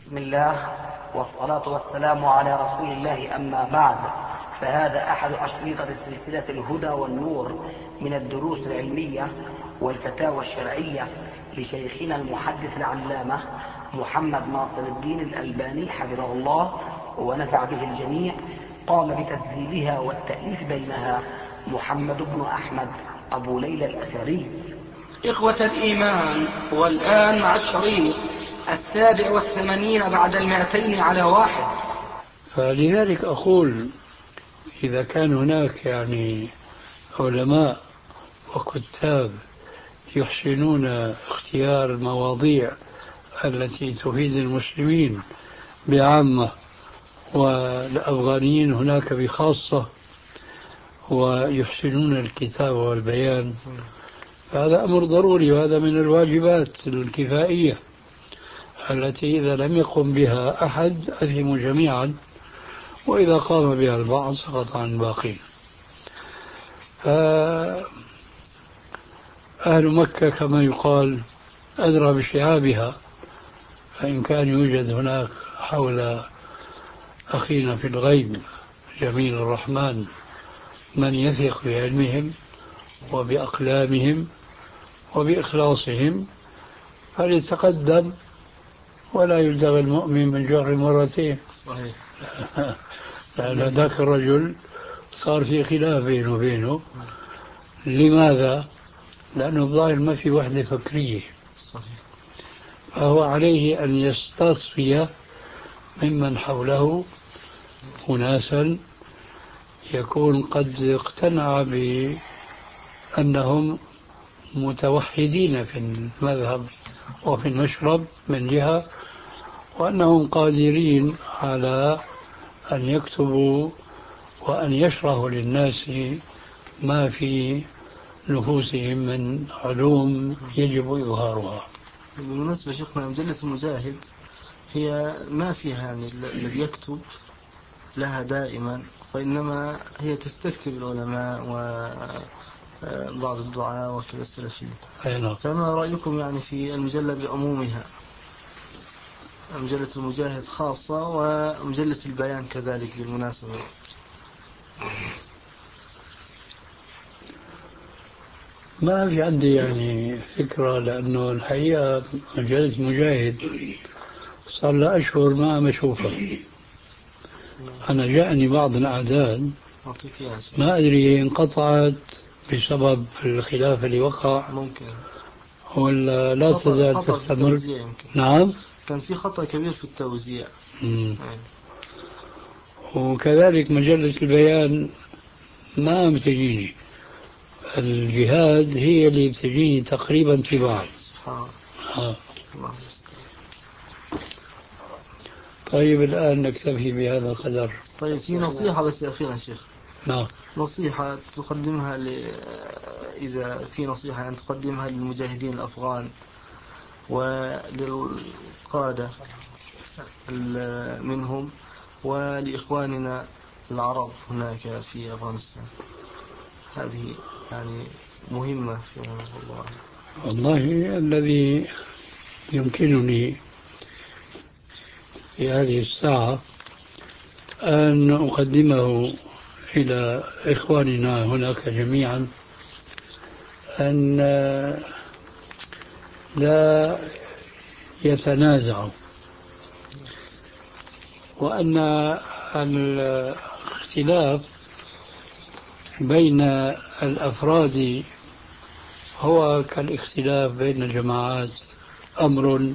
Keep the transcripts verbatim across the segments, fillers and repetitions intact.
بسم الله والصلاة والسلام على رسول الله، أما بعد، فهذا أحد أشرطة سلسلة الهدى والنور من الدروس العلمية والفتاوى الشرعية لشيخنا المحدث العلامة محمد ناصر الدين الألباني حفظه الله ونفع به الجميع. قام بتسجيلها والتأليف بينها محمد بن أحمد أبو ليلى الأثري. إخوة الإيمان، والآن مع الشريط السابع والثمانين بعد المائتين على واحد. فلذلك أقول إذا كان هناك يعني علماء وكتاب يحسنون اختيار المواضيع التي تفيد المسلمين بعامة والأفغانيين هناك بخاصة ويحسنون الكتاب والبيان، فهذا أمر ضروري، وهذا من الواجبات الكفائية التي إذا لم يقم بها أحد أثموا جميعا، وإذا قام بها البعض سقط عن الباقين. فأهل مكة كما يقال أدرى بشعابها، فإن كان يوجد هناك حول أخينا في الغيب جميل الرحمن من يثق بعلمهم وبأقلامهم وبإخلاصهم فليتقدم، ولا يلدغ المؤمن من جهر مرتين. صحيح. لأن ذاك الرجل صار في خلاف بينه وبينه. لماذا؟ لأنه الظاهر ما في وحدة فكرية. صحيح. فهو عليه أن يستصفي ممن حوله أناسا يكون قد اقتنع بأنهم متوحدين في المذهب وفي المشرب من جهة، وأنهم قادرين على أن يكتبوا وأن يشرحوا للناس ما في نفوسهم من علوم يجب إظهارها. بالمناسبة شيخنا، مجلة المجاهد هي ما فيها يعني الذي يكتب لها دائما، وإنما هي تستكتب العلماء وبعض الدعاء وكذا السلفيين. فما رأيكم يعني في المجلة بعمومها؟ مجلة المجاهد خاصة ومجلة البيان كذلك بالمناسبة. ما في عندي يعني فكرة، لأنه الحقيقة مجلة مجاهد صار لها أشهر ما مشوفة. أنا جاءني بعض الأعداد ما أدري انقطعت بسبب الخلاف اللي وقع ممكن، ولا لا تزال تستمر. نعم، كان في خطأ كبير في التوزيع. وكذلك مجلة البيان ما بتجيني، الجهاد هي اللي بتجيني تقريبا تباع. آه. طيب الآن نكتفي بهذا القدر. طيب في نصيحة بس أخيرا شيخ. نعم. نصيحة تقدمها ل... إذا في نصيحة أن تقدمها للمجاهدين الأفغان وللقادة منهم ولإخواننا العرب هناك في أفغانستان، هذه يعني مهمة في الله. والله الذي يمكنني في هذه الساعة أن أقدمه إلى إخواننا هناك جميعا أن لا يتنازعوا، وأن الاختلاف بين الأفراد هو كالاختلاف بين الجماعات، أمر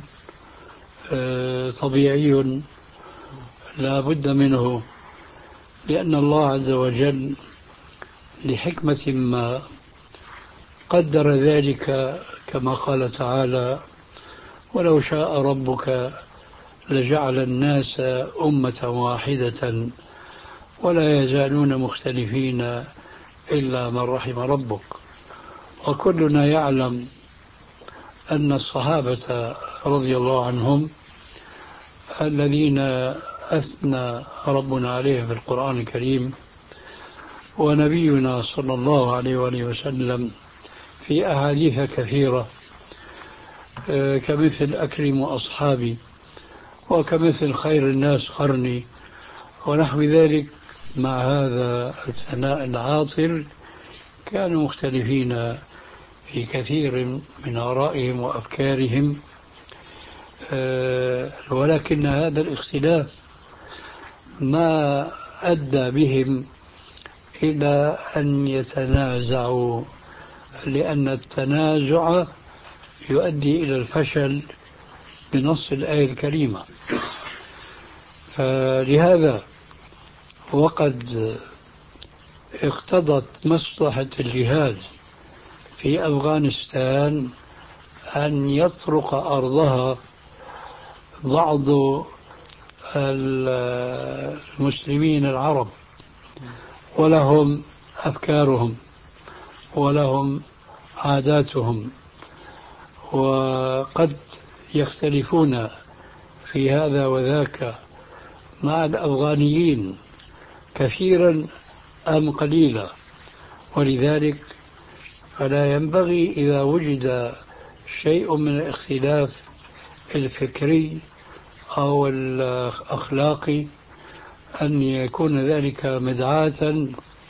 طبيعي لا بد منه، لأن الله عز وجل لحكمة ما قدر ذلك، كما قال تعالى: ولو شاء ربك لجعل الناس أمة واحدة ولا يزالون مختلفين إلا من رحم ربك. وكلنا يعلم أن الصحابة رضي الله عنهم الذين أثنى ربنا عليهم في القرآن الكريم، ونبينا صلى الله عليه وآله وسلم في أحاديث كثيرة كمثل أكرم أصحابي وكمثل خير الناس قرني ونحو ذلك. مع هذا الثناء العاطل كانوا مختلفين في كثير من آرائهم وأفكارهم، ولكن هذا الاختلاف ما أدى بهم إلى أن يتنازعوا، لأن التنازع يؤدي إلى الفشل بنص الآية الكريمة. فلهذا وقد اقتضت مصلحة الجهاد في أفغانستان أن يطرق أرضها بعض المسلمين العرب، ولهم أفكارهم ولهم عاداتهم، وقد يختلفون في هذا وذاك مع الأفغانيين كثيرا أم قليلا. ولذلك فلا ينبغي إذا وجد شيء من الاختلاف الفكري أو الأخلاقي أن يكون ذلك مدعاة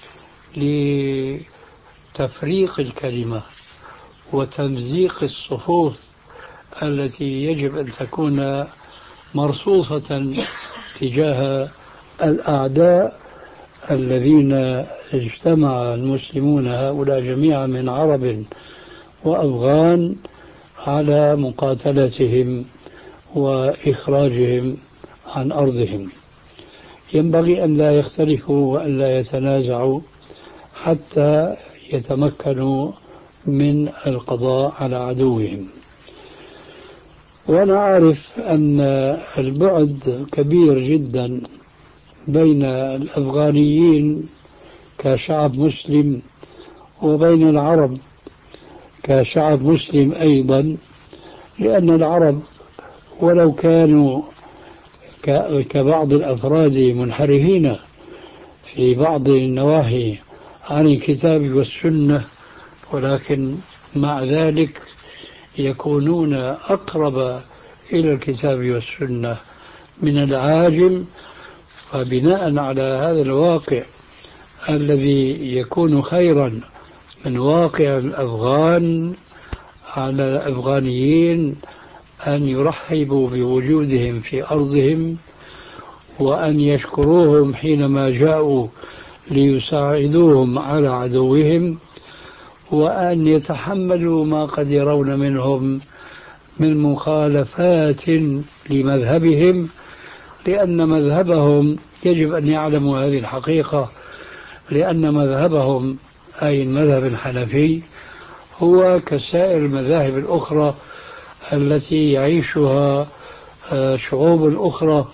لتفريق الكلمة وتمزيق الصفوف التي يجب أن تكون مرصوصة تجاه الأعداء الذين اجتمع المسلمون هؤلاء جميعا من عرب وأفغان على مقاتلتهم وإخراجهم عن أرضهم. ينبغي أن لا يختلفوا وأن لا يتنازعوا حتى يتمكنوا من القضاء على عدوهم. وأنا أعرف أن البعد كبير جدا بين الأفغانيين كشعب مسلم وبين العرب كشعب مسلم أيضا، لأن العرب ولو كانوا كبعض الأفراد منحرفين في بعض النواحي عن الكتاب والسنة، ولكن مع ذلك يكونون أقرب إلى الكتاب والسنة من العاجم. فبناء على هذا الواقع الذي يكون خيرا من واقع الأفغان على الأفغانيين أن يرحبوا بوجودهم في أرضهم وأن يشكروهم حينما جاءوا ليساعدوهم على عدوهم، وأن يتحملوا ما قد يرون منهم من مخالفات لمذهبهم، لأن مذهبهم يجب أن يعلموا هذه الحقيقة، لأن مذهبهم أي المذهب الحنفي هو كسائر المذاهب الأخرى التي يعيشها شعوب أخرى.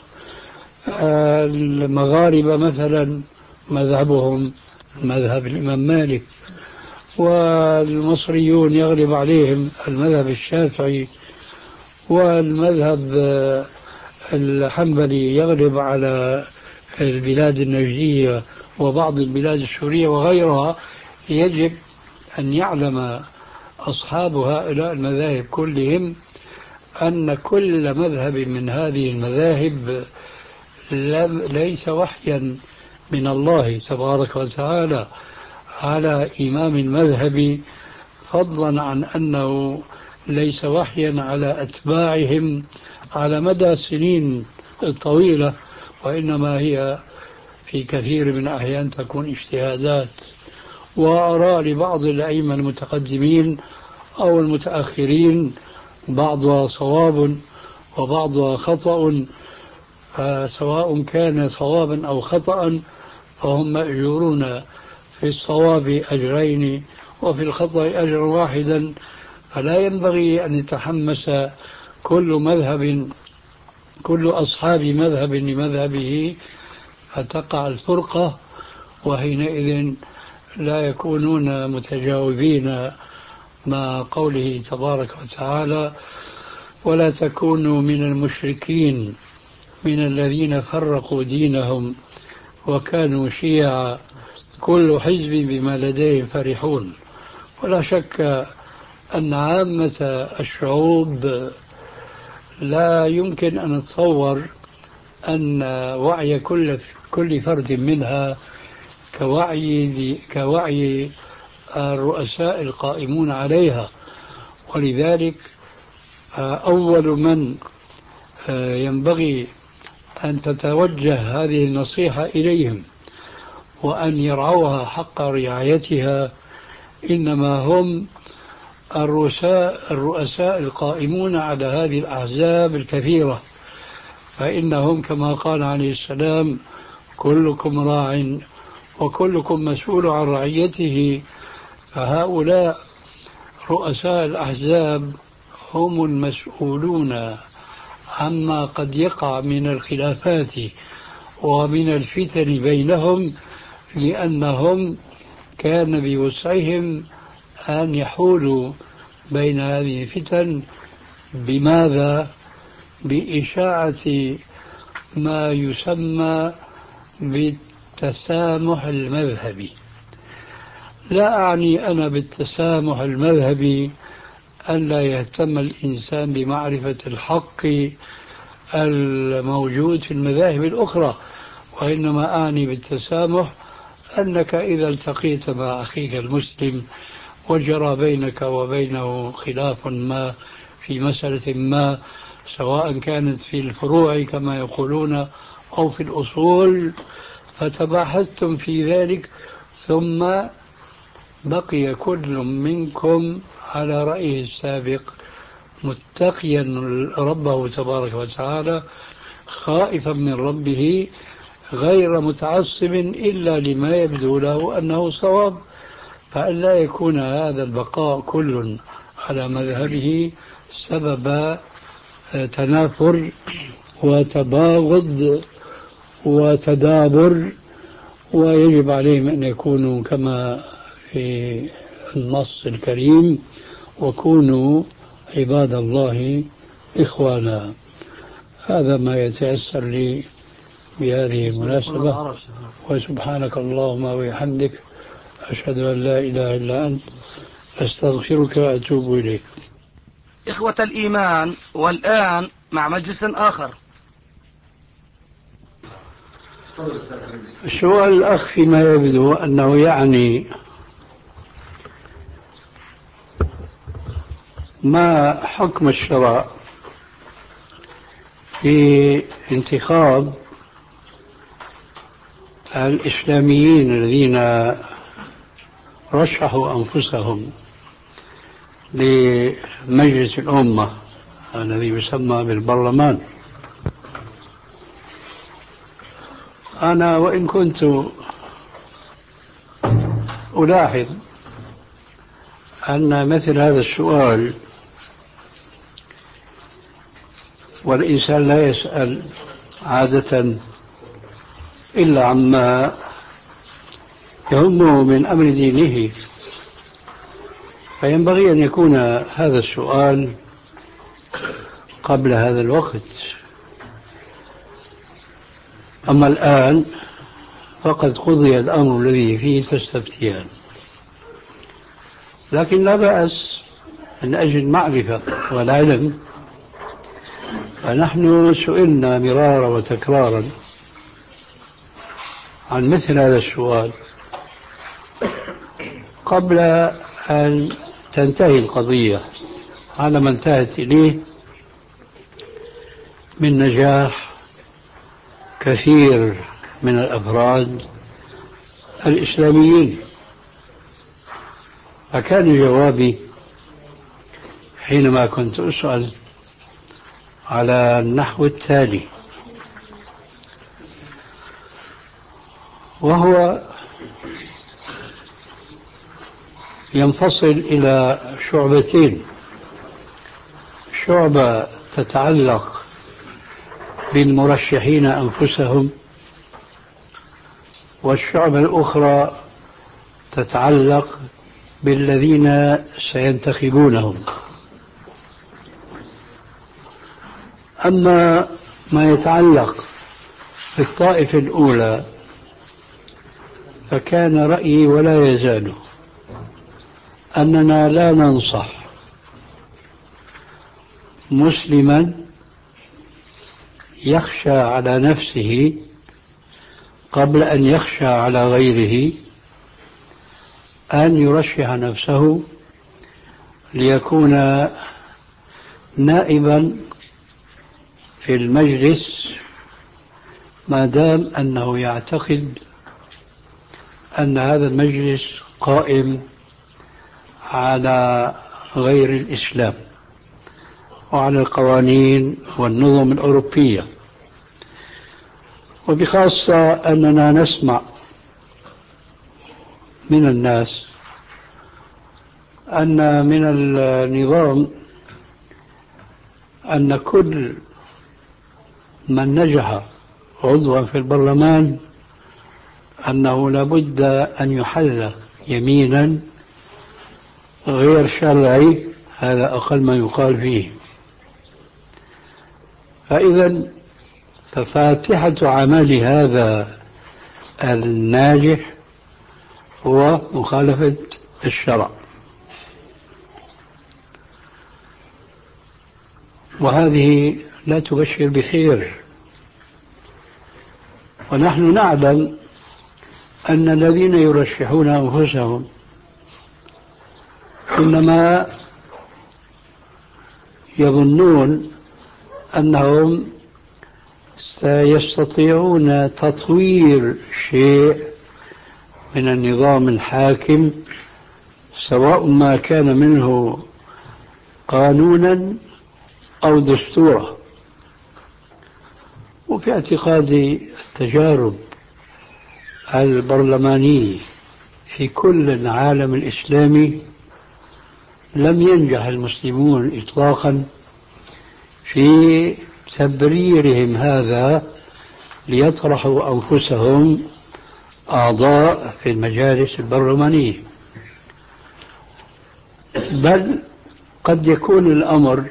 المغاربة مثلا مذهبهم مذهب الإمام مالك، والمصريون يغلب عليهم المذهب الشافعي، والمذهب الحنبلي يغلب على البلاد النجدية وبعض البلاد السورية وغيرها. يجب أن يعلم أصحاب هؤلاء المذاهب كلهم أن كل مذهب من هذه المذاهب ليس وحيا من الله تبارك وتعالى على إمام المذهب، فضلا عن أنه ليس وحيا على أتباعهم على مدى سنين طويلة، وإنما هي في كثير من الأحيان تكون اجتهادات وآراء لبعض الأئمة المتقدمين أو المتأخرين، بعضها صواب وبعضها خطأ، فسواء كان صوابا أو خطأ فهم مأجورون في الصواب أجرين وفي الخطأ أجر واحدا. فلا ينبغي أن يتحمس كل مذهب كل أصحاب مذهب لمذهبه فتقع الفرقة، وحينئذ لا يكونون متجاوبين مع قوله تبارك وتعالى: ولا تكونوا من المشركين من الذين فرقوا دينهم وكانوا شيعا كل حزب بما لديهم فرحون. ولا شك أن عامة الشعوب لا يمكن أن نتصور أن وعي كل كل فرد منها كوعي كوعي الرؤساء القائمون عليها. ولذلك أول من ينبغي أن تتوجه هذه النصيحة إليهم وأن يرعوها حق رعايتها إنما هم الرؤساء الرؤساء القائمون على هذه الأحزاب الكثيرة، فإنهم كما قال عليه السلام: كلكم راع وكلكم مسؤول عن رعيته. فهؤلاء رؤساء الأحزاب هم المسؤولون عما قد يقع من الخلافات ومن الفتن بينهم، لأنهم كان بوسعهم أن يحولوا بين هذه الفتن. بماذا؟ بإشاعة ما يسمى بالتسامح المذهبي. لا أعني أنا بالتسامح المذهبي أن لا يهتم الإنسان بمعرفة الحق الموجود في المذاهب الأخرى، وإنما أعني بالتسامح أنك إذا التقيت مع أخيك المسلم وجرى بينك وبينه خلاف ما في مسألة ما، سواء كانت في الفروع كما يقولون أو في الأصول، فتباحثتم في ذلك ثم بقي كل منكم على رأيه السابق متقيا ربه تبارك وتعالى خائفا من ربه غير متعصب إلا لما يبدو له أنه صواب، فأن لا يكون هذا البقاء كل على مذهبه سبب تنافر وتباغض وتدابر. ويجب عليهم أن يكونوا كما في النص الكريم: وكونوا عباد الله إخوانا. هذا ما يتيسر لي بهذه المناسبة، وسبحانك اللهم وبحمدك أشهد أن لا إله إلا أنت أستغفرك وأتوب إليك. إخوة الإيمان، والآن مع مجلس آخر. السؤال الأخ فيما يبدو أنه يعني ما حكم الشرع في انتخاب الإسلاميين الذين رشحوا أنفسهم لمجلس الأمة الذي يسمى بالبرلمان. أنا وإن كنت ألاحظ أن مثل هذا السؤال، والإنسان لا يسأل عادة إلا عما يهمه من أمر دينه، فينبغي أن يكون هذا السؤال قبل هذا الوقت. أما الآن فقد قضي الأمر الذي فيه تستفتيان، لكن لا بأس من أجل المعرفة والعلم. فنحن سئلنا مرارا وتكرارا عن مثل هذا السؤال قبل أن تنتهي القضية على ما انتهت إليه من نجاح كثير من الأفراد الإسلاميين. فكان جوابي حينما كنت أسأل على النحو التالي، وهو ينفصل إلى شعبتين: شعبة تتعلق بالمرشحين أنفسهم، والشعبة الأخرى تتعلق بالذين سينتخبونهم. أما ما يتعلق بالطائفة الأولى فكان رأيي ولا يزال أننا لا ننصح مسلما يخشى على نفسه قبل أن يخشى على غيره أن يرشح نفسه ليكون نائبا في المجلس ما دام أنه يعتقد أن هذا المجلس قائم على غير الإسلام وعلى القوانين والنظم الأوروبية. وبخاصة أننا نسمع من الناس أن من النظام أن كل من نجح عضوا في البرلمان أنه لابد أن يحل يمينا غير شرعي، هذا أقل ما يقال فيه. فإذا ففاتحة عمل هذا الناجح هو مخالفة الشرع، وهذه لا تبشر بخير. ونحن نعلم أن الذين يرشحون أنفسهم إنما يظنون أنهم سيستطيعون تطوير شيء من النظام الحاكم، سواء ما كان منه قانونا أو دستورا. وفي اعتقادي التجارب البرلمانية في كل العالم الإسلامي لم ينجح المسلمون إطلاقا في تبريرهم هذا ليطرحوا أنفسهم أعضاء في المجالس البرلمانية، بل قد يكون الأمر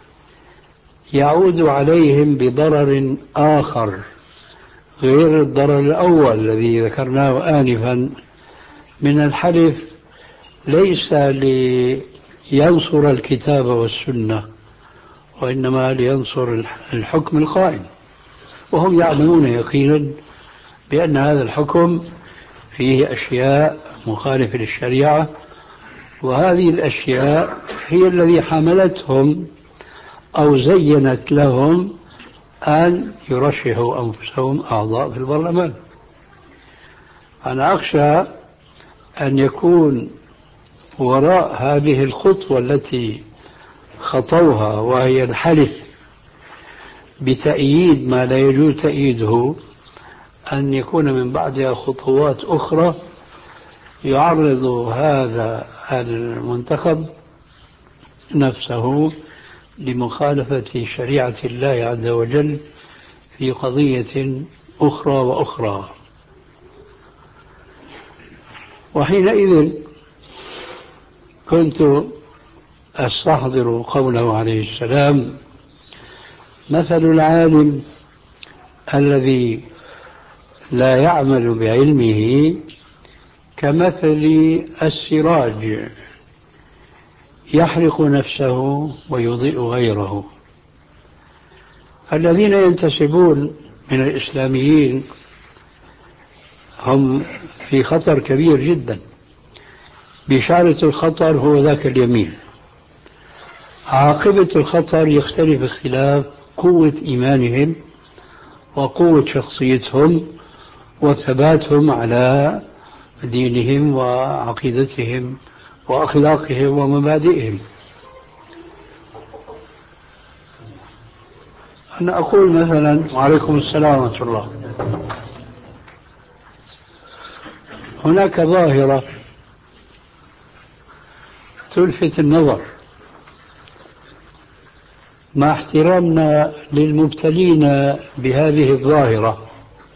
يعود عليهم بضرر آخر غير الضرر الأول الذي ذكرناه آنفا من الحلف ليس لينصر الكتاب والسنة وإنما لينصر الحكم القائم، وهم يعلمون يقينا بأن هذا الحكم فيه أشياء مخالفة للشريعة، وهذه الأشياء هي التي حملتهم أو زينت لهم أن يرشحوا أنفسهم أعضاء في البرلمان. أنا أخشى أن يكون وراء هذه الخطوة التي خطوها وهي الحلف بتأييد ما لا يجوز تأييده أن يكون من بعدها خطوات أخرى يعرض هذا المنتخب نفسه لمخالفة شريعة الله عز وجل في قضية أخرى وأخرى. وحينئذ كنت أستحضر قوله عليه السلام: مثل العالم الذي لا يعمل بعلمه كمثل السراج يحرق نفسه ويضيء غيره. الذين ينتسبون من الإسلاميين هم في خطر كبير جدا. بشارة الخطر هو ذاك اليمين. عاقبة الخطر يختلف اختلاف قوة إيمانهم وقوة شخصيتهم وثباتهم على دينهم وعقيدتهم وأخلاقهم ومبادئهم. أنا أقول مثلا: وعليكم السلام ورحمة الله. هناك ظاهرة تلفت النظر، مع احترامنا للمبتلين بهذه الظاهرة،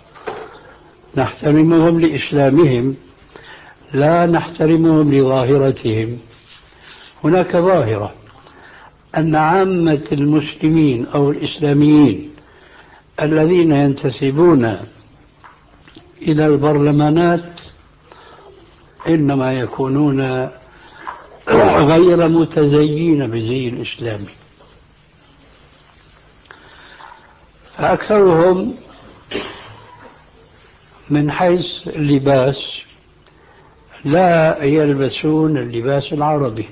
نحترمهم لإسلامهم لا نحترمهم لظاهرتهم. هناك ظاهرة أن عامة المسلمين أو الإسلاميين الذين ينتسبون إلى البرلمانات إنما يكونون غير متزيين بزي الإسلامي. فأكثرهم من حيث اللباس لا يلبسون اللباس العربي،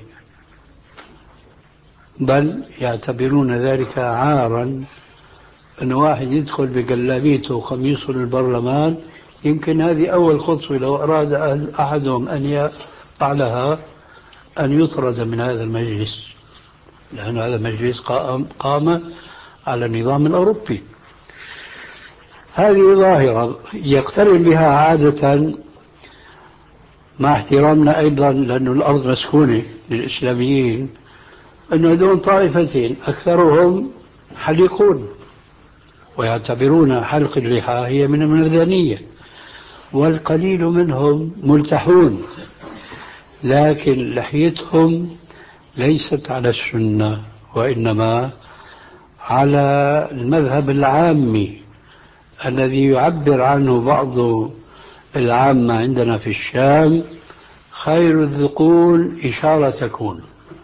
بل يعتبرون ذلك عارا أن واحد يدخل بجلابيته وقميصه للبرلمان. يمكن هذه أول خطوة لو أراد أحدهم أن يفعلها أن يطرد من هذا المجلس، لأن هذا المجلس قام, قام على النظام الأوروبي. هذه ظاهرة يقترن بها عادة، مع احترامنا أيضا لأن الأرض مسكونة للإسلاميين، أنه دون طائفتين أكثرهم حليقون ويعتبرون حلق اللحى هي من المدنية، والقليل منهم ملتحون، لكن لحيتهم ليست على السنة وإنما على المذهب العامي الذي يعبر عنه بعض العامة عندنا في الشام: خير الذقون إشارة تكون،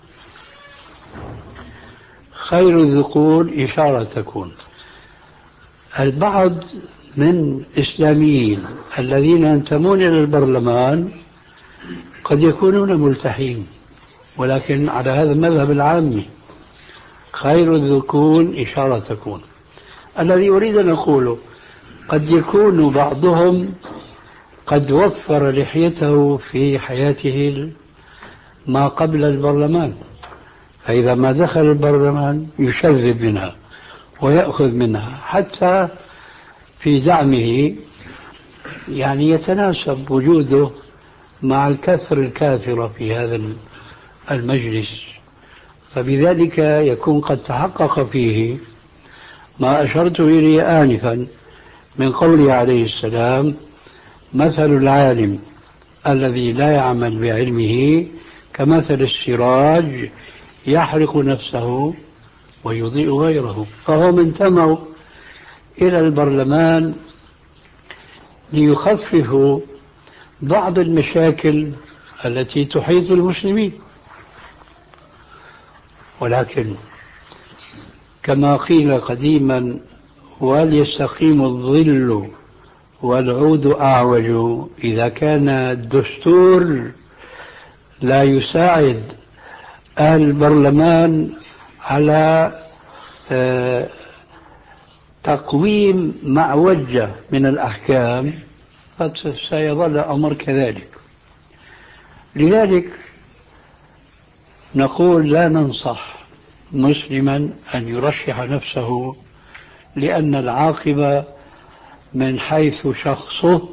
خير الذقون إشارة تكون. البعض من الإسلاميين الذين ينتمون إلى البرلمان قد يكونون ملتحين، ولكن على هذا المذهب العامي خير الذقون إشارة تكون. الذي أريد أن أقوله قد يكون بعضهم قد وفر لحيته في حياته ما قبل البرلمان، فإذا ما دخل البرلمان يشذب منها ويأخذ منها حتى في زعمه، يعني يتناسب وجوده مع الكثر الكافرة في هذا المجلس، فبذلك يكون قد تحقق فيه ما أشرت إليه آنفا من قوله عليه السلام: مثل العالم الذي لا يعمل بعلمه كمثل السراج يحرق نفسه ويضيء غيره. فهم انتموا إلى البرلمان ليخففوا بعض المشاكل التي تحيط المسلمين، ولكن كما قيل قديما: وليستقيم الظل والعود أعوج. إذا كان الدستور لا يساعد أهل البرلمان على تقويم معوجة من الأحكام فسيظل الأمر كذلك. لذلك نقول لا ننصح مسلما أن يرشح نفسه، لأن العاقبة من حيث شخصه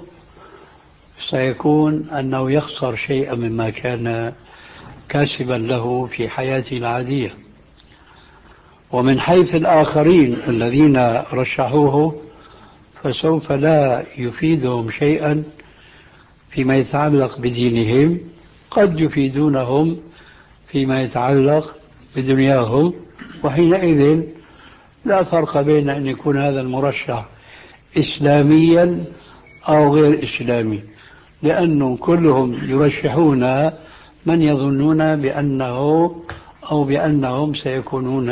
سيكون أنه يخسر شيئا مما كان كاسبا له في حياته العادية، ومن حيث الآخرين الذين رشحوه فسوف لا يفيدهم شيئا فيما يتعلق بدينهم، قد يفيدونهم فيما يتعلق بدنياهم، وحينئذ لا فرق بين أن يكون هذا المرشح إسلاميا أو غير إسلامي، لأنهم كلهم يرشحون من يظنون بأنه أو بأنهم سيكونون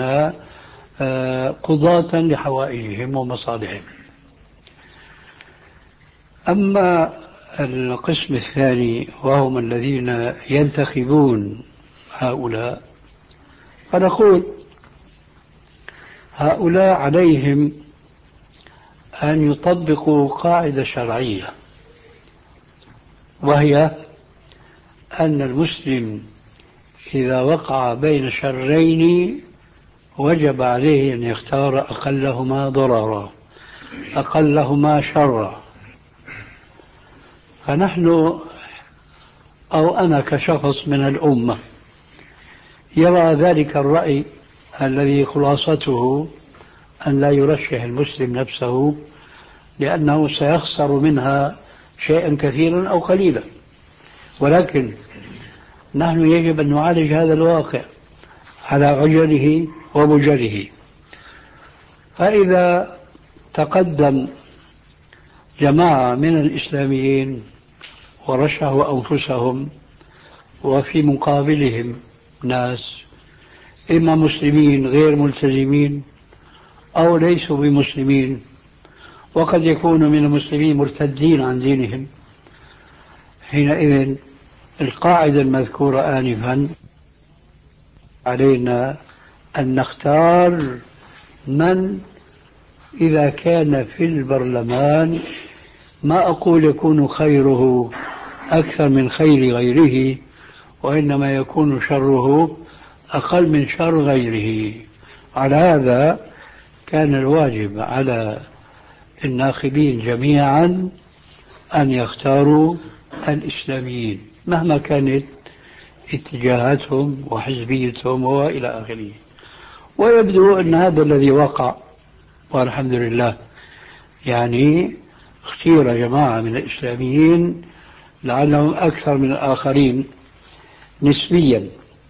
قضاة لحوائجهم ومصالحهم. أما القسم الثاني وهم الذين ينتخبون هؤلاء، فنقول هؤلاء عليهم أن يطبقوا قاعدة شرعية، وهي أن المسلم إذا وقع بين شرين وجب عليه أن يختار أقلهما ضررا أقلهما شرا. فنحن أو أنا كشخص من الأمة يرى ذلك الرأي الذي خلاصته أن لا يرشح المسلم نفسه، لأنه سيخسر منها شيئا كثيرا أو قليلا، ولكن نحن يجب أن نعالج هذا الواقع على عجله ومجله. فإذا تقدم جماعة من الإسلاميين ورشحوا أنفسهم وفي مقابلهم ناس إما مسلمين غير ملتزمين أو ليسوا بمسلمين، وقد يكونوا من المسلمين مرتدين عن دينهم. حينئذ القاعدة المذكورة آنفا علينا أن نختار من إذا كان في البرلمان، ما أقول يكون خيره أكثر من خير غيره، وإنما يكون شره أقل من شر غيره. على هذا كان الواجب على الناخبين جميعا أن يختاروا الإسلاميين مهما كانت اتجاهاتهم وحزبيتهم وإلى آخره. ويبدو أن هذا الذي وقع، والحمد لله. يعني اختير جماعة من الإسلاميين لعلهم أكثر من الآخرين نسبيا.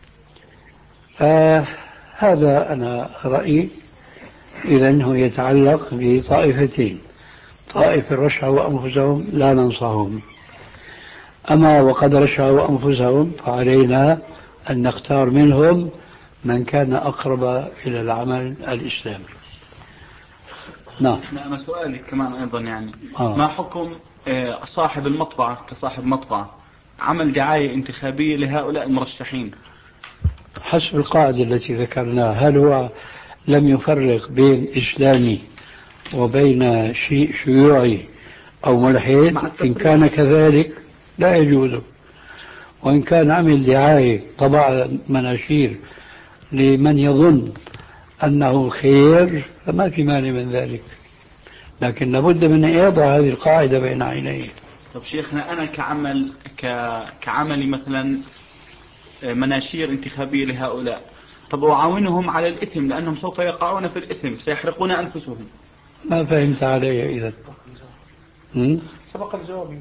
فهذا أنا رأيي. إذن هو يتعلق بطائفتين: طائفة رشحوا أنفسهم لا ننصحهم، أما وقد رشحوا أنفسهم فعلينا أن نختار منهم من كان أقرب إلى العمل الإسلامي. نعم. أنا سؤالي كمان أيضا يعني آه. ما حكم صاحب المطبعة كصاحب مطبعة عمل دعاية انتخابية لهؤلاء المرشحين؟ حسب القاعدة التي ذكرناها، هل هو لم يفرق بين إسلامي وبين شيء شيوعي أو ملحد؟ إن كان كذلك لا يجوز. وإن كان عمل دعاية طبع مناشير لمن يظن أنه خير فما في مانع من ذلك، لكن لابد من يضع هذه القاعدة بين عينيه. طب شيخنا، أنا كعمل ك... كعملي مثلا مناشير انتخابية لهؤلاء، طب أعاونهم على الإثم لأنهم سوف يقعون في الإثم، سيحرقون أنفسهم. ما فهمت علي إذا؟ سبق الجواب.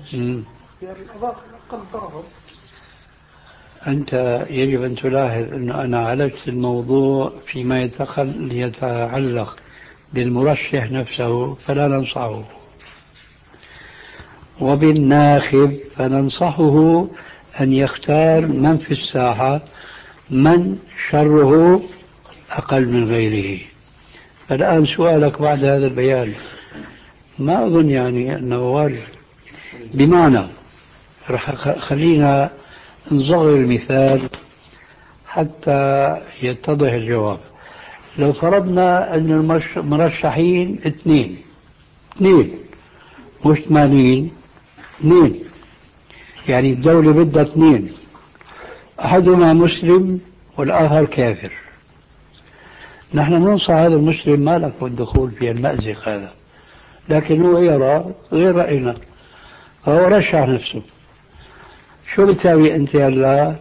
أنت يجب أن تلاحظ أن أنا عالجت الموضوع فيما يتعلق بالمرشح نفسه فلا ننصحه، وبالناخب فننصحه أن يختار من في الساحة من شره أقل من غيره. الآن سؤالك بعد هذا البيان ما أظن يعني أنه وارد، بمعنى رح خلينا نصغر المثال حتى يتضح الجواب. لو فرضنا أن المرشحين اثنين اثنين مش ثمانين، اثنين، يعني الدولة بدها اثنين، أحدهما مسلم والآخر كافر. نحن ننصح هذا المسلم ما لك الدخول في المأزق هذا، لكن هو يرى غير رأينا فهو رشح نفسه. شو بتساوي أنت هلا؟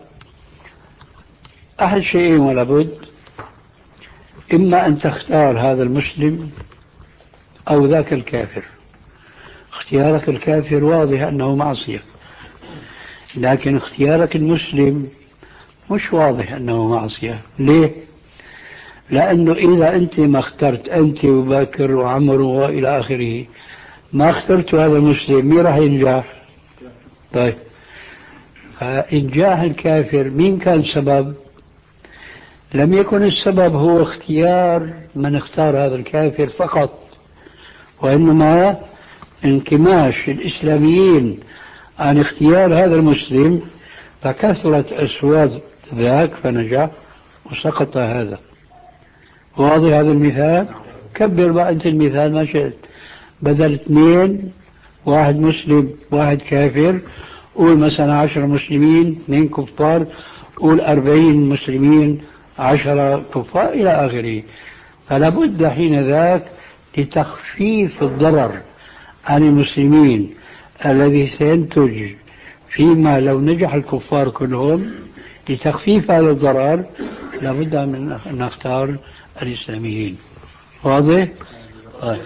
أحد شيئين ولا بد: إما أن تختار هذا المسلم أو ذاك الكافر. اختيارك الكافر واضح أنه معصية، لكن اختيارك المسلم مش واضح أنه معصية. ليه؟ لأنه إذا أنت ما اخترت، أنت وباكر وعمر وإلى آخره، ما اخترت هذا المسلم، مين راح ينجح؟ طيب، فإنجاح الكافر مين كان سبب؟ لم يكن السبب هو اختيار من اختار هذا الكافر فقط، وإنما انكماش الإسلاميين عن اختيار هذا المسلم، فكثرت أصوات ذاك فنجح وسقط هذا. واضح هذا المثال؟ كبر بقى أنت المثال ما شئت. بدل اثنين، واحد مسلم واحد كافر، قول مثلا عشر مسلمين اثنين كفار، قول أربعين مسلمين عشرة كفار إلى آخره. فلا بد حين ذاك لتخفيف الضرر عن المسلمين الذي سينتج فيما لو نجح الكفار كلهم. لتخفيف هذا الضرر لابد من أن نختار الإسلاميين. واضح؟ طيب.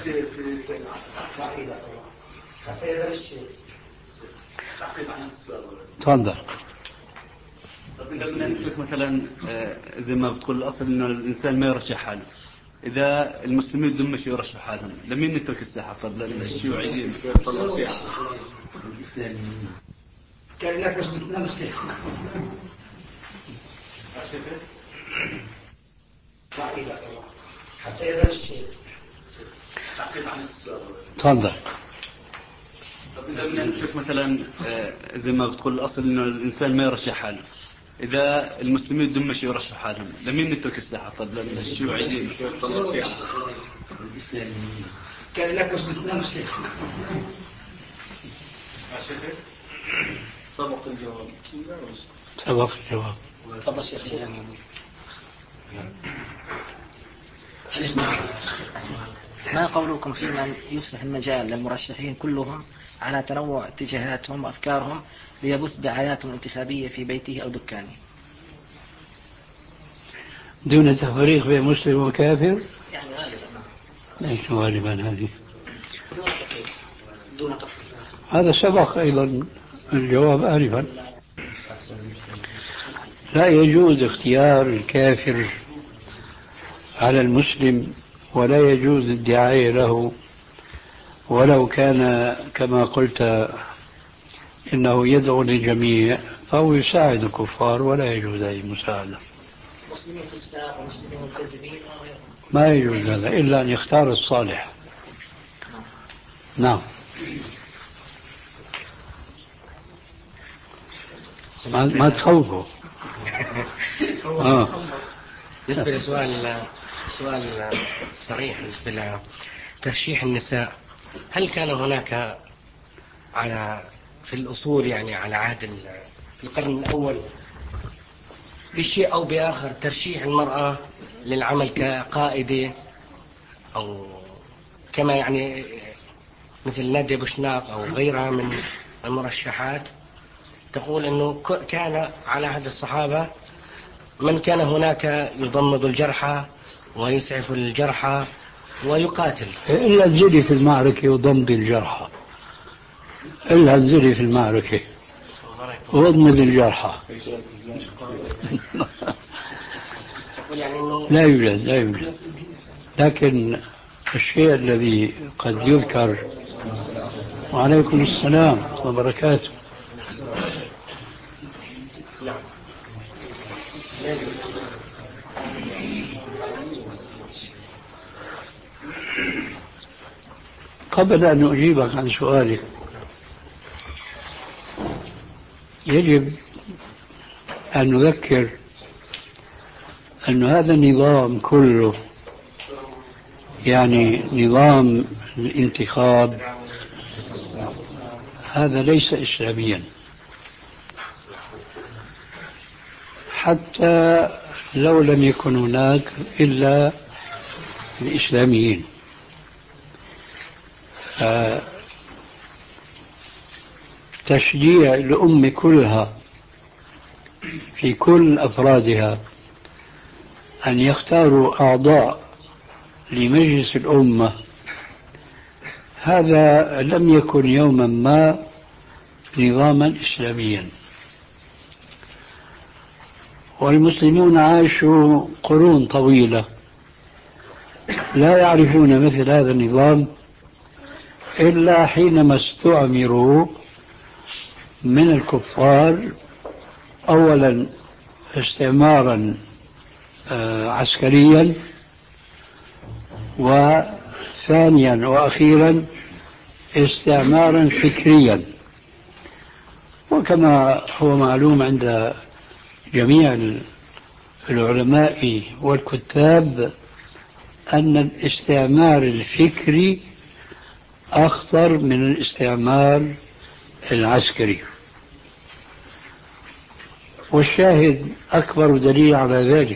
تفضل. بدنا نترك مثلا زي ما بتقول الأصل إنه الإنسان ما يرشح حاله، إذا المسلمين بدهم مش يرشحوا حالهم لمين نترك الساحة؟ طب للشيوعيين كان لك مش نفسي حتى إذا الشيء تفضل. طب إذا بدنا نشوف مثلا زي ما بتقول الأصل إنه الإنسان ما يرشح حاله، إذا المسلمين بدهم مش يرشحوا حالهم لمين نترك الساحة؟ طب للشيوعيين كان لك مش بسلام الشيخ. سبق الجواب. سبق الجواب. تفضل شيخ. شيخنا ما قولكم في من يفسح المجال للمرشحين كلهم على تنوع اتجاهاتهم وأفكارهم ليبث دعاياتهم الانتخابية في بيته أو دكانه دون تفريق بين مسلم وكافر؟ يعني غالبا. ليش غالبا هذه؟ دون تفريق. دون تفريق. هذا سبق أيضا الجواب آنفا. لا يجوز اختيار الكافر على المسلم، ولا يجوز الدعاية له ولو كان كما قلت إنه يدعو للجميع، فهو يساعد الكفار ولا يجوز أي مساعدة. مسلمين في الساق ومسلمين ملتزمين ما يجوز هذا إلا أن يختار الصالح. نعم. ما, ما تخوفوا. آه. بالنسبة لسؤال سؤال صريح بالنسبة لترشيح النساء، هل كان هناك على في الأصول يعني على عهد في القرن الأول بشيء أو بآخر ترشيح المرأة للعمل كقائدة أو كما يعني مثل نادية بوشناق أو غيرها من المرشحات، تقول أنه كان على عهد الصحابة من كان هناك يضمد الجرحى ويسعف الجرحى ويقاتل. إلا انزلي في المعركة وضمد الجرحى، إلا انزلي في المعركة وضمد الجرحى. لا يوجد لا يوجد. لكن الشيء الذي قد يذكر. وعليكم السلام وبركاته. قبل أن أجيبك عن سؤالك، يجب أن نذكر أن هذا النظام كله، يعني نظام الانتخاب، هذا ليس إسلاميا، حتى لو لم يكن هناك إلا الإسلاميين. تشجيع الأمة كلها في كل أفرادها أن يختاروا أعضاء لمجلس الأمة، هذا لم يكن يوما ما نظاما إسلاميا. والمسلمون عاشوا قرون طويلة لا يعرفون مثل هذا النظام إلا حينما استعمروا من الكفار، أولا استعمارا عسكريا، وثانيا وأخيرا استعمارا فكريا. وكما هو معلوم عند جميع العلماء والكتاب أن الاستعمار الفكري أخطر من الاستعمار العسكري. والشاهد أكبر دليل على ذلك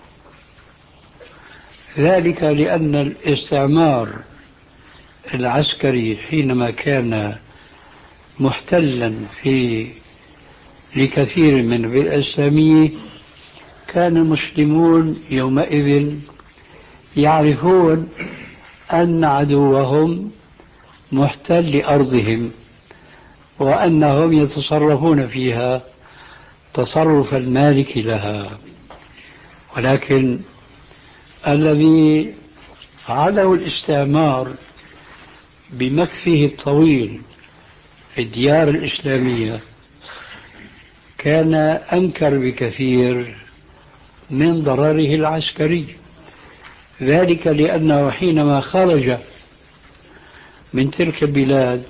ذلك لأن الاستعمار العسكري حينما كان محتلا في لكثير من البلاد الإسلامية، كان المسلمون يومئذ يعرفون أن عدوهم محتل لأرضهم، وأنهم يتصرفون فيها تصرف المالك لها. ولكن الذي فعله الاستعمار بمكثه الطويل في الديار الإسلامية كان أنكر بكثير من ضرره العسكري، ذلك لأنه حينما خرج من تلك البلاد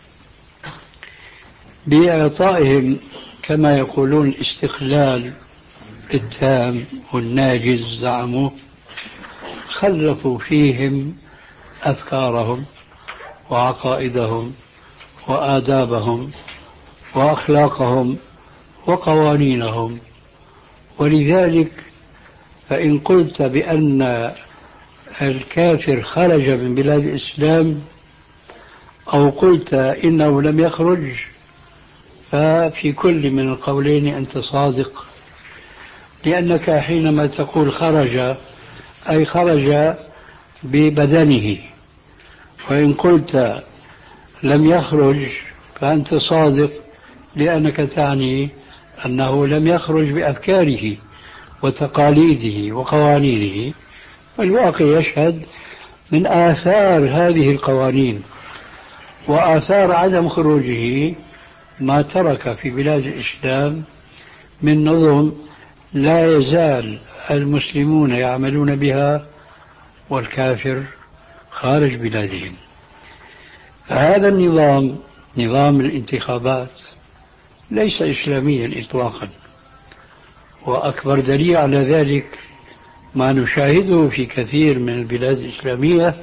بإعطائهم كما يقولون الاستقلال التام والناجز زعموا، خلفوا فيهم أفكارهم وعقائدهم وآدابهم وأخلاقهم وقوانينهم. ولذلك فإن قلت بأن الكافر خرج من بلاد الإسلام أو قلت إنه لم يخرج، ففي كل من القولين أنت صادق، لأنك حينما تقول خرج أي خرج ببدنه، وإن قلت لم يخرج فأنت صادق لأنك تعني أنه لم يخرج بأفكاره وتقاليده وقوانينه. والواقع يشهد من آثار هذه القوانين وآثار عدم خروجه ما ترك في بلاد الإسلام من نظم لا يزال المسلمون يعملون بها والكافر خارج بلادهم. فهذا النظام، نظام الانتخابات، ليس إسلاميا إطلاقا، وأكبر دليل على ذلك ما نشاهده في كثير من البلاد الإسلامية.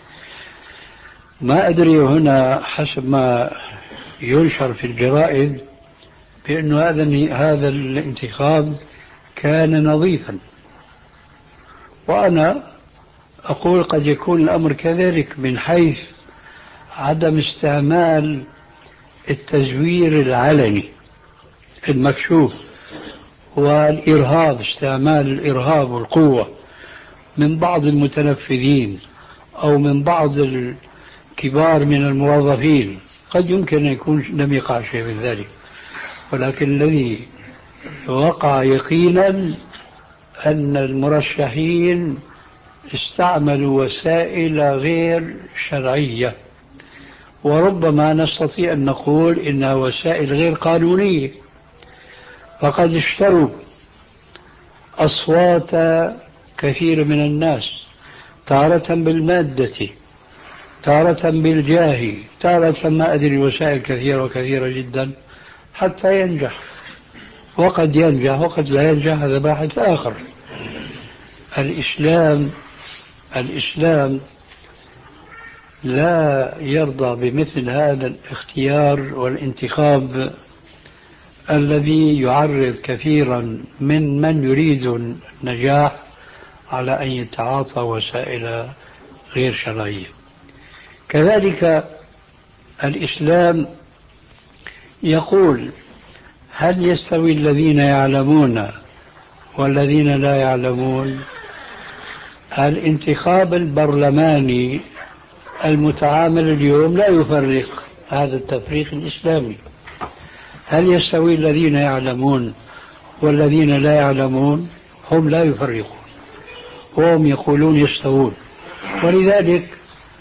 ما أدري هنا حسب ما ينشر في الجرائد بأن هذا هذا الانتخاب كان نظيفا، وأنا أقول قد يكون الأمر كذلك من حيث عدم استعمال التزوير العلني المكشوف والإرهاب، استعمال الإرهاب والقوة من بعض المتنفذين أو من بعض الكبار من الموظفين. قد يمكن أن يكون لم يقع شيء من ذلك، ولكن الذي وقع يقينا أن المرشحين استعملوا وسائل غير شرعية، وربما نستطيع أن نقول إنها وسائل غير قانونية. فقد اشتروا أصوات كثير من الناس، تارة بالمادة، تارة بالجاه، تارة ما أدري، وسائل كثيرة وكثيرة جدا حتى ينجح، وقد ينجح وقد لا ينجح، هذا باحث آخر. الإسلام الإسلام لا يرضى بمثل هذا الاختيار والانتخاب الذي يعرض كثيرا من من يريد النجاح على أن يتعاطى وسائل غير شرعية. كذلك الإسلام يقول: هل يستوي الذين يعلمون والذين لا يعلمون؟ الانتخاب البرلماني المتعامل اليوم لا يفرق هذا التفريق الإسلامي. هل يستوي الذين يعلمون والذين لا يعلمون؟ هم لا يفرقون، وهم يقولون يستوون. ولذلك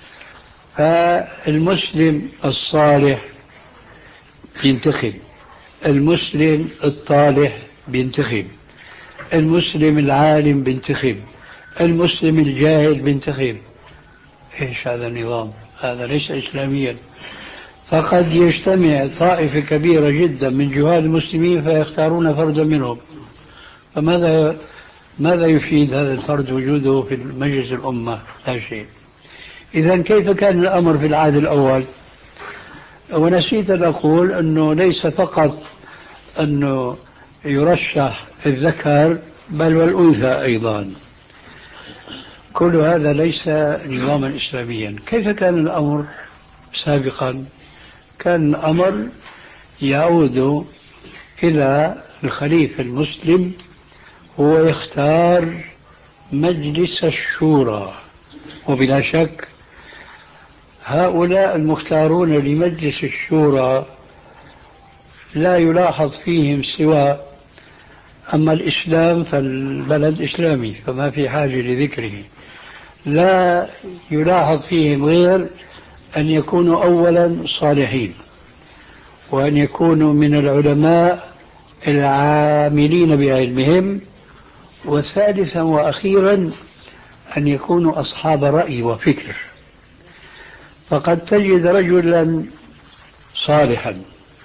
فالمسلم الصالح ينتخب، المسلم الطالح بينتخب، المسلم العالم بينتخب، المسلم الجاهل بينتخب. ايش هذا النظام؟ هذا ليس إسلاميا. فقد يجتمع طائفة كبيرة جدا من جهال المسلمين فيختارون فردا منهم، فماذا ماذا يفيد هذا الفرد وجوده في مجلس الأمة؟ لا شيء. إذن كيف كان الأمر في العهد الأول؟ ونسيت أن أقول أنه ليس فقط أنه يرشح الذكر بل والأنثى أيضا. كل هذا ليس نظاما إسلاميا. كيف كان الأمر سابقا؟ كان الأمر يعود إلى الخليفة المسلم، هو يختار مجلس الشورى، وبلا شك هؤلاء المختارون لمجلس الشورى لا يلاحظ فيهم سوى، أما الإسلام فالبلد إسلامي فما في حاجة لذكره، لا يلاحظ فيهم غير أن يكونوا أولا صالحين، وأن يكونوا من العلماء العاملين بعلمهم، وثالثا وأخيرا أن يكونوا أصحاب رأي وفكر. فقد تجد رجلا صالحا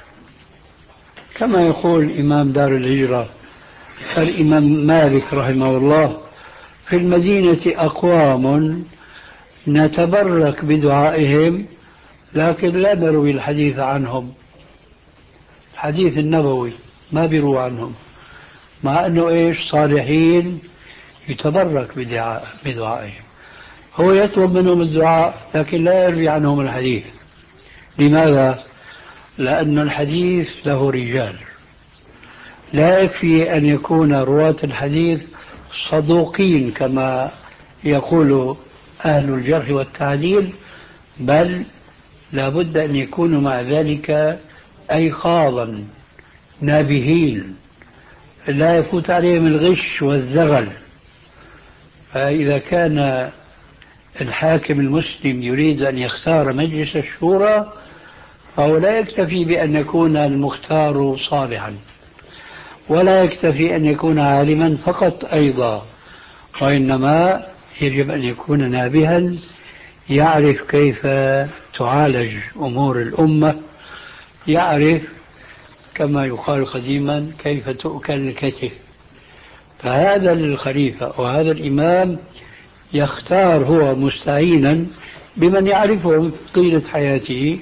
كما يقول إمام دار الهجرة الإمام مالك رحمه الله: في المدينة أقوام نتبرك بدعائهم لكن لا نروي الحديث عنهم، الحديث النبوي ما بيروى عنهم، مع أنه إيش صالحين يتبرك بدعائهم. هو يطلب منهم الدعاء لكن لا يروي عنهم الحديث. لماذا؟ لأن الحديث له رجال، لا يكفي أن يكون رواة الحديث صدوقين كما يقول أهل الجرح والتعديل، بل لا بد أن يكونوا مع ذلك أيقاظا نابهين لا يفوت عليهم الغش والزغل. فإذا كان الحاكم المسلم يريد أن يختار مجلس الشورى فهو لا يكتفي بأن يكون المختار صالحا، ولا يكتفي أن يكون عالما فقط أيضا، وإنما يجب أن يكون نابها يعرف كيف تعالج أمور الأمة، يعرف كما يقال قديما كيف تؤكل الكتف. فهذا الخليفة وهذا الإمام يختار هو مستعينا بمن يعرفهم طيلة حياته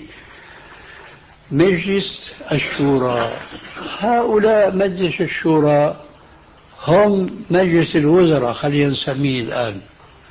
مجلس الشورى. هؤلاء مجلس الشورى هم مجلس الوزراء خلينا نسميه الآن.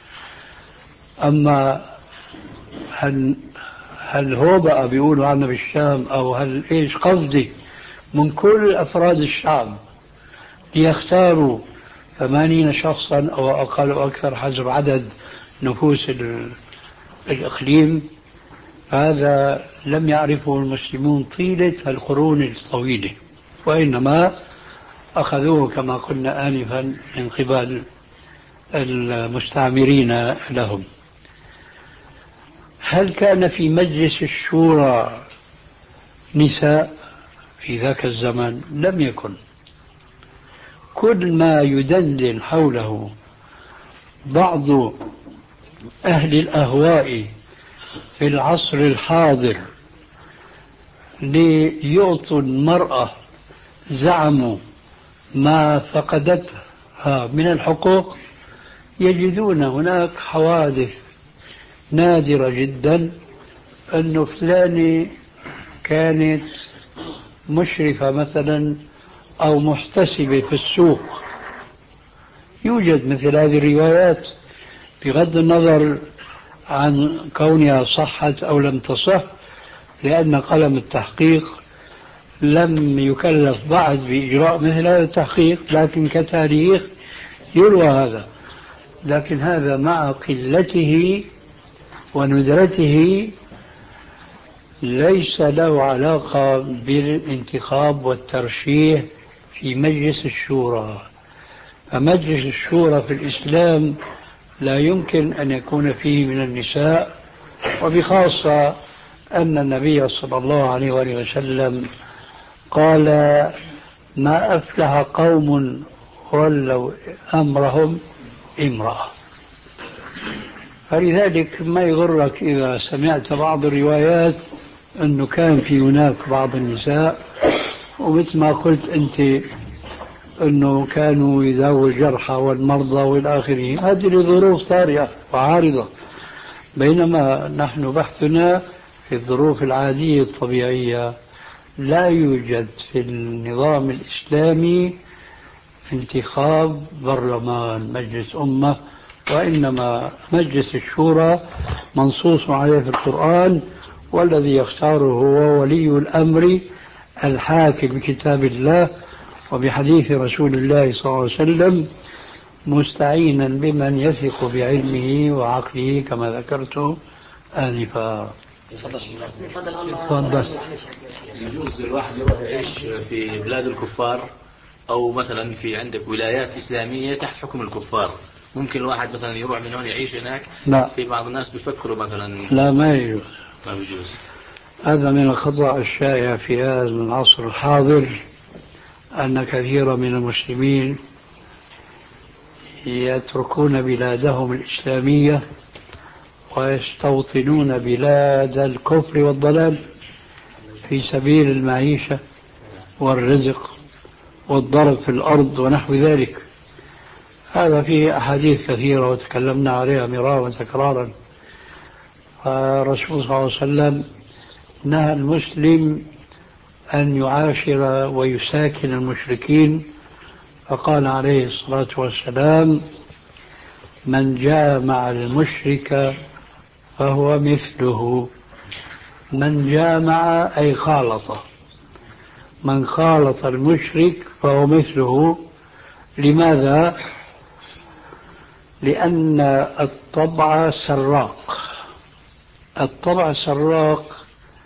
أما هل, هل هو بقى بيقولوا عنا بالشام أو هل إيش قصدي من كل أفراد الشعب ليختاروا ثمانين شخصا أو أقل أو أكثر حسب عدد نفوس الإقليم، هذا لم يعرفه المسلمون طيلة القرون الطويلة، وإنما أخذوه كما قلنا آنفا من قبل المستعمرين لهم. هل كان في مجلس الشورى نساء في ذاك الزمن؟ لم يكن. كل ما يدندن حوله بعض أهل الأهواء في العصر الحاضر ليعطوا المرأة زعموا ما فقدتها من الحقوق، يجدون هناك حوادث نادرة جدا، أنه فلانة كانت مشرفة مثلا أو محتسبة في السوق. يوجد مثل هذه الروايات بغض النظر عن كونها صحت أو لم تصح، لأن قلم التحقيق لم يكلف بعد بإجراء مثل هذا التحقيق، لكن كتاريخ يروى هذا. لكن هذا مع قلته وندرته ليس له علاقة بالانتخاب والترشيح في مجلس الشورى. فمجلس الشورى في الإسلام لا يمكن أن يكون فيه من النساء، وبخاصة أن النبي صلى الله عليه وآله وسلم قال: ما أفلح قوم ولوا أمرهم امرأة. فلذلك ما يغرك إذا سمعت بعض الروايات أنه كان في هناك بعض النساء، ومثل ما قلت أنت أنه كانوا يداووا الجرحى والمرضى والآخرين، هذه لظروف طارئة وعارضة، بينما نحن بحثنا في الظروف العادية الطبيعية. لا يوجد في النظام الإسلامي انتخاب برلمان مجلس أمة، وإنما مجلس الشورى منصوص عليه في القرآن، والذي يختاره هو ولي الأمر الحاكم بكتاب الله وبحديث رسول الله صلى الله عليه وسلم، مستعينا بمن يثق بعلمه وعقله كما ذكرت آنفا. تفضل. يجوز الواحد يروح يعيش في بلاد الكفار، أو مثلا في عندك ولايات إسلامية تحت حكم الكفار، ممكن الواحد مثلا يروح من هون يعيش هناك؟ لا. في بعض الناس بيفكروا مثلا لا، ما يجوز. ما يجوز. هذا من الخطأ الشائع في هذا العصر الحاضر، أن كثيرا من المسلمين يتركون بلادهم الإسلامية ويستوطنون بلاد الكفر والضلال في سبيل المعيشة والرزق والضرب في الأرض ونحو ذلك. هذا فيه أحاديث كثيرة وتكلمنا عليها مرارا وتكرارا. الرسول صلى الله عليه وسلم نهى المسلم أن يعاشر ويساكن المشركين، فقال عليه الصلاة والسلام: من جامع المشرك فهو مثله. من جامع أي خالط، من خالط المشرك فهو مثله. لماذا؟ لأن الطبع سراق، الطبع سراق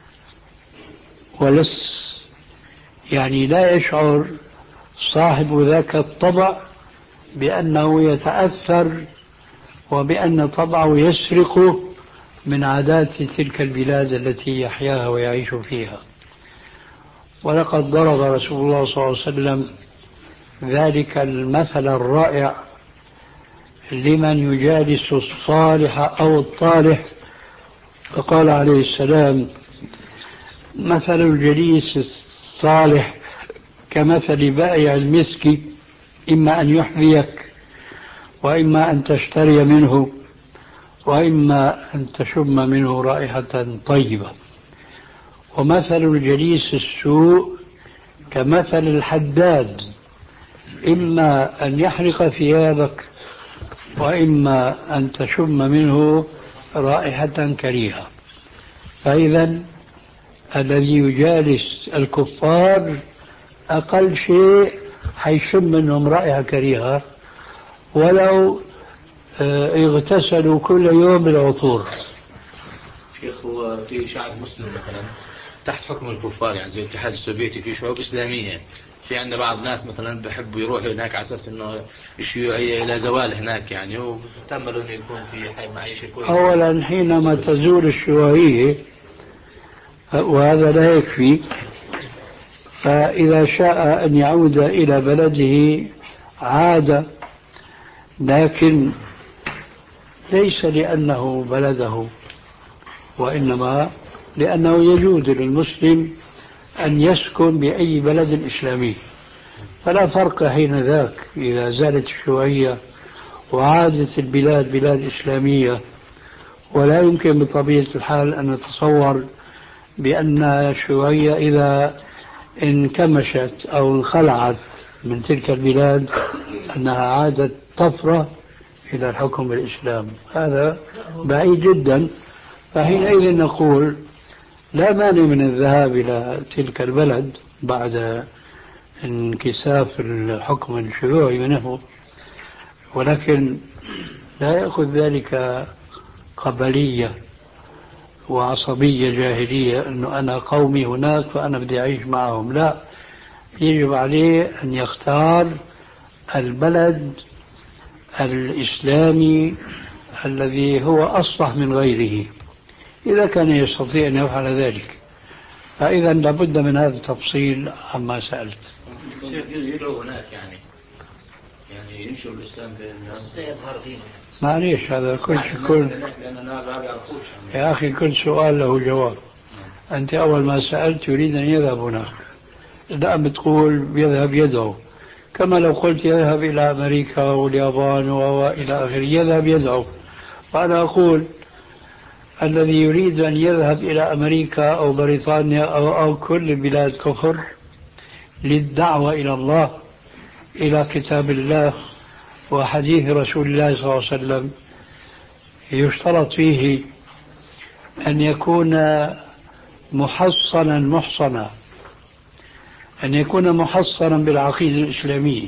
ولس، يعني لا يشعر صاحب ذاك الطبع بأنه يتأثر وبأن طبعه يسرق من عادات تلك البلاد التي يحياها ويعيش فيها. ولقد ضرب رسول الله صلى الله عليه وسلم ذلك المثل الرائع لمن يجالس الصالح أو الطالح، فقال عليه السلام: مثل الجليس الصالح كمثل بائع المسك، إما أن يحذيك وإما أن تشتري منه وإما أن تشم منه رائحة طيبة. ومثل الجليس السوء كمثل الحداد، إما أن يحرق ثيابك وإما أن تشم منه رائحة كريهة. فإذا الذي يجالس الكفار أقل شيء حيشم منهم رائحة كريهة ولو اغتسلوا كل يوم بالعطور. شيخ، هو في شعب مسلم مثلا تحت حكم الكفار، يعني زي الاتحاد السوفيتي، في شعوب إسلامية، في عندنا بعض الناس مثلا بيحبوا يروحوا هناك على أساس إنه الشيوعية إلى زوال هناك، يعني وتأملوا إنه يكون في حي معيشة كويسة. أولا حينما تزول الشيوعية وهذا لا يكفي، فإذا شاء أن يعود إلى بلده عاد، لكن ليس لأنه بلده، وإنما لأنه يجوز للمسلم أن يسكن بأي بلد إسلامي. فلا فرق حين ذاك إذا زالت الشيوعية وعادت البلاد بلاد إسلامية. ولا يمكن بطبيعة الحال أن نتصور بأن الشيوعية إذا انكمشت أو انخلعت من تلك البلاد أنها عادت طفرة إلى الحكم بالإسلام، هذا بعيد جدا. فحينئذ نقول لا مانع من الذهاب إلى تلك البلد بعد انكساف الحكم الشيوعي منه، ولكن لا يأخذ ذلك قبلية وعصبية جاهلية أنه أنا قومي هناك فأنا بدي أعيش معهم. لا، يجب عليه أن يختار البلد الإسلامي الذي هو أصلح من غيره إذا كان يستطيع أن يفعل ذلك. فإذا لابد من هذا التفصيل عما سألت. يدعو هناك يعني يعني ينشر الإسلام بين الناس، يظهر دينه. معليش، هذا كل كل يا أخي كل سؤال له جواب. أنت أول ما سألت يريد أن يذهب هناك، لا بتقول يذهب يدعو، كما لو قلت يذهب إلى أمريكا واليابان وإلى آخره، يذهب يدعو. فأنا أقول الذي يريد أن يذهب إلى أمريكا أو بريطانيا أو, أو كل بلاد كفر للدعوة إلى الله، إلى كتاب الله وحديث رسول الله صلى الله عليه وسلم، يشترط فيه أن يكون محصنا محصنا، أن يكون محصنا بالعقيدة الإسلامية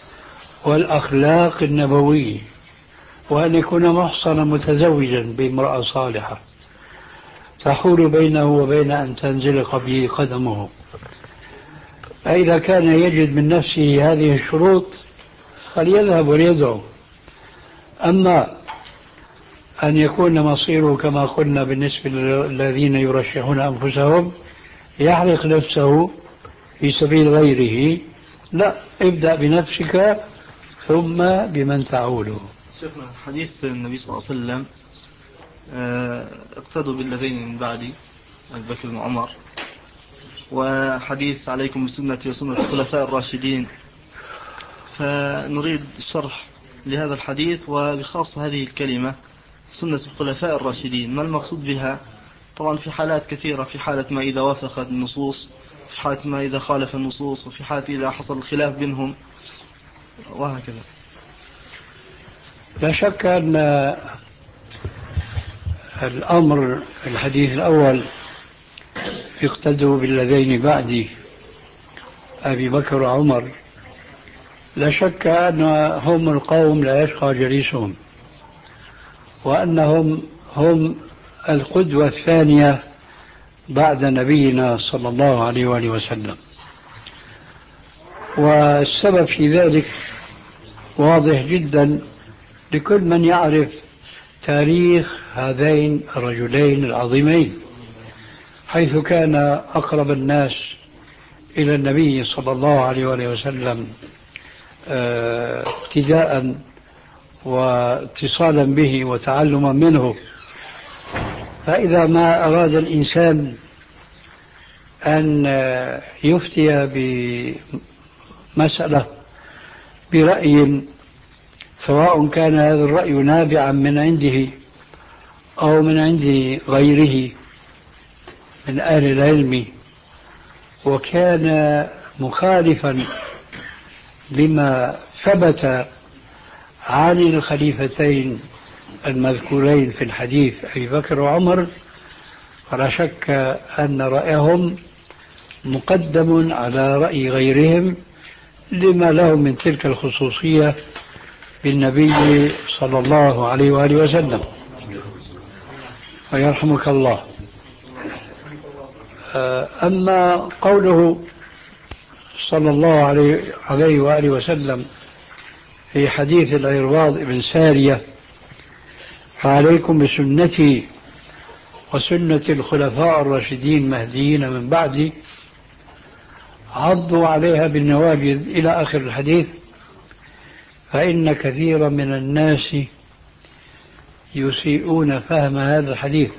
والأخلاق النبوية، وأن يكون محصنا متزوجا بامرأة صالحة تحول بينه وبين أن تنزل قبله قدمه. فإذا كان يجد من نفسه هذه الشروط فليذهب وليدعو. أما أن يكون مصيره كما قلنا بالنسبة للذين يرشحون أنفسهم يحرق نفسه في سبيل غيره، لا، ابدأ بنفسك ثم بمن تعوله. شيخنا حديث النبي صلى الله عليه وسلم اقتدوا بالذين من بعدي أبي بكر وعمر، وحديث عليكم بسنتي وسنة الخلفاء الراشدين. فنريد شرح لهذا الحديث وبخاصة هذه الكلمة سنة الخلفاء الراشدين، ما المقصود بها؟ طبعا في حالات كثيرة، في حالة ما إذا وافقت النصوص، في حالة ما إذا خالف النصوص، وفي حالة إذا حصل الخلاف بينهم، وهكذا. لا شك أن الأمر الحديث الأول اقتدوا بالذين بعدي أبي بكر وعمر، لا شك أنهم القوم لا يشقى جليسهم، وأنهم هم القدوة الثانية بعد نبينا صلى الله عليه وآله وسلم. والسبب في ذلك واضح جدا لكل من يعرف تاريخ هذين الرجلين العظيمين، حيث كان أقرب الناس إلى النبي صلى الله عليه وآله وسلم ابتداء واتصالا به وتعلما منه. فإذا ما أراد الإنسان أن يفتي بمسألة برأي، سواء كان هذا الرأي نابعا من عنده أو من عند غيره من أهل العلم، وكان مخالفا لما ثبت عن الخليفتين المذكورين في الحديث أبي بكر وعمر، فلا شك أن رأيهم مقدم على رأي غيرهم لما لهم من تلك الخصوصية بالنبي صلى الله عليه وآله وسلم. ويرحمك الله. أما قوله صلى الله عليه وآله وسلم في حديث العرباض بن سارية: فعليكم بسنتي وسنة الخلفاء الراشدين المهديين من بعدي، عضوا عليها بالنواجذ إلى آخر الحديث، فإن كثيرا من الناس يسيئون فهم هذا الحديث،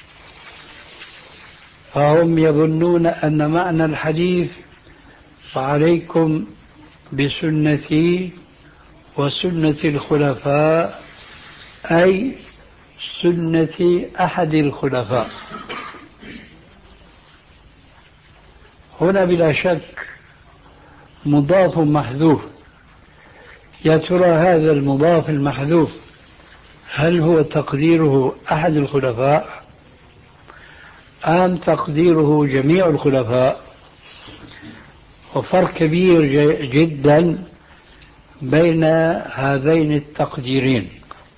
فهم يظنون أن معنى الحديث فعليكم بسنتي وسنة الخلفاء أي سنة أحد الخلفاء. هنا بلا شك مضاف محذوف. يا ترى هذا المضاف المحذوف هل هو تقديره أحد الخلفاء أم تقديره جميع الخلفاء؟ وفرق كبير جدا بين هذين التقديرين،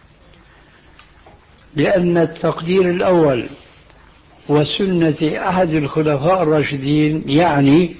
لأن التقدير الأول وسنة أحد الخلفاء الراشدين يعني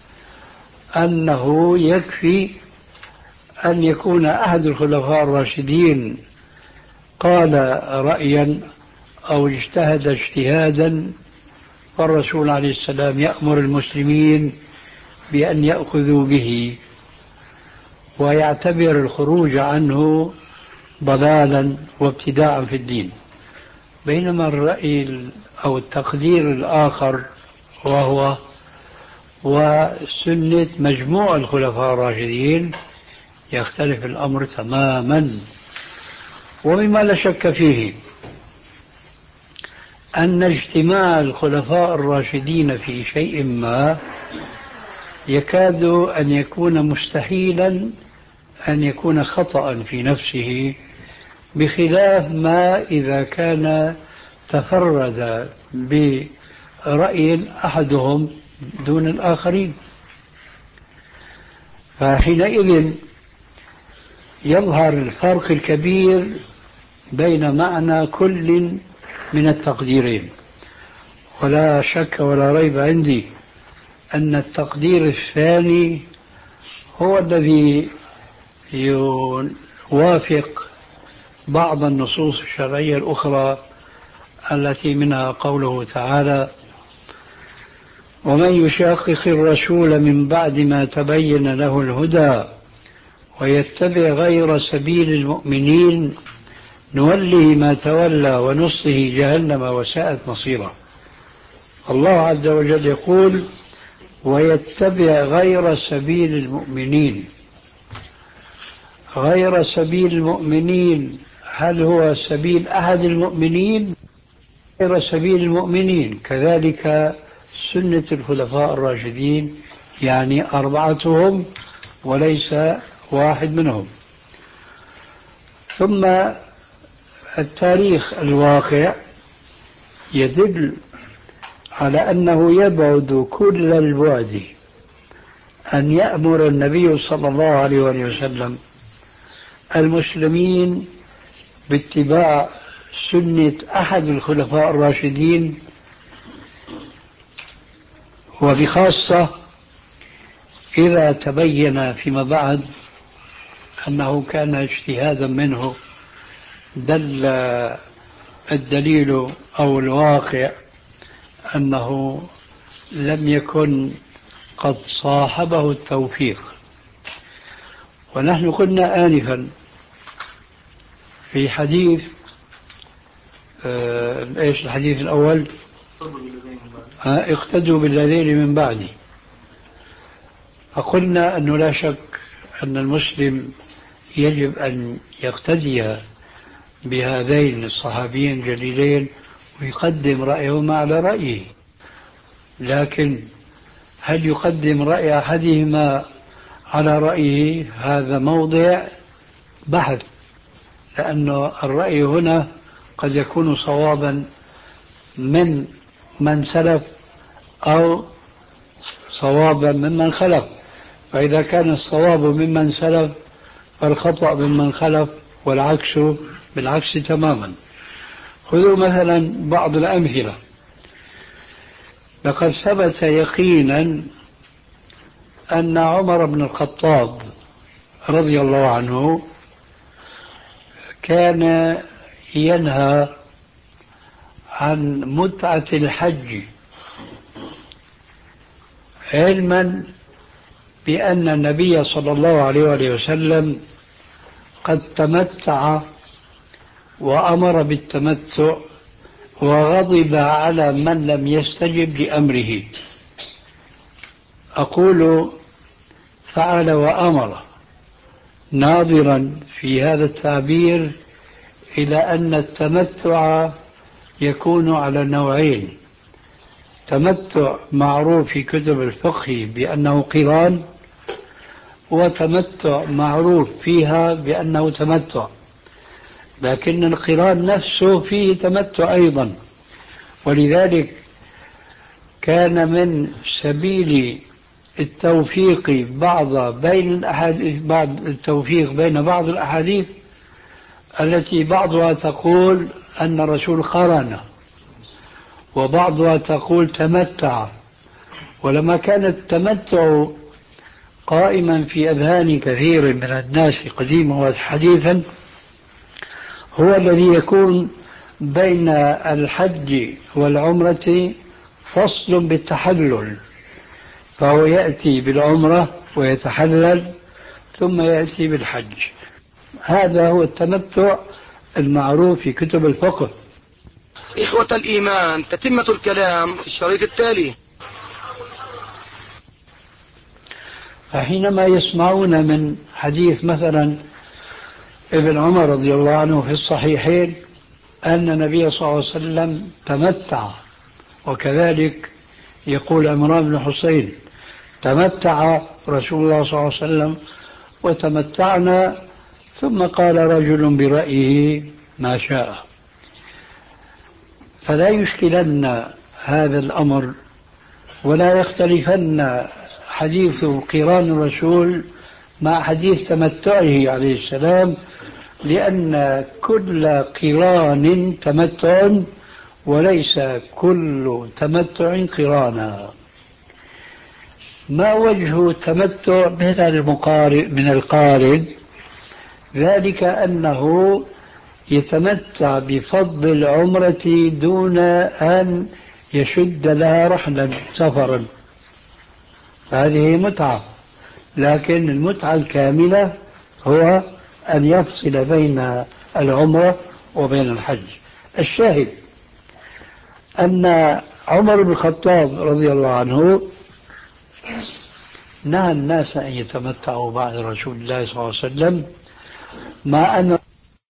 أنه يكفي أن يكون أحد الخلفاء الراشدين قال رأيا أو اجتهد اجتهادا، فالرسول عليه السلام يأمر المسلمين بأن يأخذوا به ويعتبر الخروج عنه ضلالا وابتداعا في الدين. بينما الرأي أو التقدير الآخر وهو وسنة مجموع الخلفاء الراشدين يختلف الأمر تماما. ومما لا شك فيه أن اجتماع الخلفاء الراشدين في شيء ما يكاد أن يكون مستحيلا أن يكون خطأ في نفسه، بخلاف ما إذا كان تفرد برأي أحدهم دون الآخرين. فحينئذ يظهر الفرق الكبير بين معنى كل من التقديرين. ولا شك ولا ريب عندي أن التقدير الثاني هو الذي يوافق بعض النصوص الشرعية الأخرى التي منها قوله تعالى: ومن يشاقق الرسول من بعد ما تبين له الهدى ويتبع غير سبيل المؤمنين نوله ما تولى ونصه جهنم وساءت مصيرا. الله عز وجل يقول ويتبع غير سبيل المؤمنين. غير سبيل المؤمنين هل هو سبيل أحد المؤمنين؟ غير سبيل المؤمنين كذلك سنة الخلفاء الراشدين، يعني أربعتهم وليس واحد منهم. ثم التاريخ الواقع يدل على أنه يبعد كل البعد أن يأمر النبي صلى الله عليه وسلم المسلمين باتباع سنة أحد الخلفاء الراشدين، وبخاصة إذا تبين فيما بعد أنه كان اجتهادا منه دل الدليل أو الواقع أنه لم يكن قد صاحبه التوفيق. ونحن قلنا آنفا في حديث آه إيش الحديث الأول؟ آه اقتدوا بالذين من بعدي. فقلنا أنه لا شك أن المسلم يجب أن يقتدي بهذين الصحابيين الجليلين ويقدم رأيهما على رأيه، لكن هل يقدم رأي أحدهما على رأيه؟ هذا موضع بحث، لأن الرأي هنا قد يكون صوابا من من سلف أو صوابا ممن خلف، فإذا كان الصواب ممن سلف فالخطأ ممن خلف، والعكس بالعكس تماما. خذوا مثلا بعض الأمثلة. لقد ثبت يقينا أن عمر بن الخطاب رضي الله عنه كان ينهى عن متعة الحج، علما بأن النبي صلى الله عليه وسلم قد تمتع وأمر بالتمتع وغضب على من لم يستجب لأمره. أقول فعل وأمر ناظرا في هذا التعبير إلى أن التمتع يكون على نوعين: تمتع معروف في كتب الفقه بأنه قران، وتمتع معروف فيها بأنه تمتع، لكن القران نفسه فيه تمتع أيضا. ولذلك كان من سبيل التوفيق بعض بين الأحاديث بعض التوفيق بين بعض الأحاديث التي بعضها تقول أن الرسول قرن وبعضها تقول تمتع. ولما كان التمتع قائما في أذهان كثير من الناس قديما وحديثا هو الذي يكون بين الحج والعمرة فصل بالتحلل، فهو يأتي بالعمرة ويتحلل ثم يأتي بالحج. هذا هو التمتع المعروف في كتب الفقه. إخوة الإيمان، تتمة الكلام في الشريط التالي. فحينما يسمعون من حديث مثلا ابن عمر رضي الله عنه في الصحيحين أن النبي صلى الله عليه وسلم تمتع، وكذلك يقول عمران بن حسين تمتع رسول الله صلى الله عليه وسلم وتمتعنا، ثم قال رجل برأيه ما شاء، فلا يشكلن هذا الأمر ولا يختلفن حديث قران الرسول مع حديث تمتعه عليه السلام، لأن كل قران تمتع وليس كل تمتع قرانا. ما وجه التمتع من القارن؟ ذلك أنه يتمتع بفضل العمرة دون أن يشد لها رحلا سفرا، هذه متعة. لكن المتعة الكاملة هو أن يفصل بين العمرة وبين الحج. الشاهد أن عمر بن الخطاب رضي الله عنه نهى الناس أن يتمتعوا بعد رسول الله صلى الله عليه وسلم، مع أن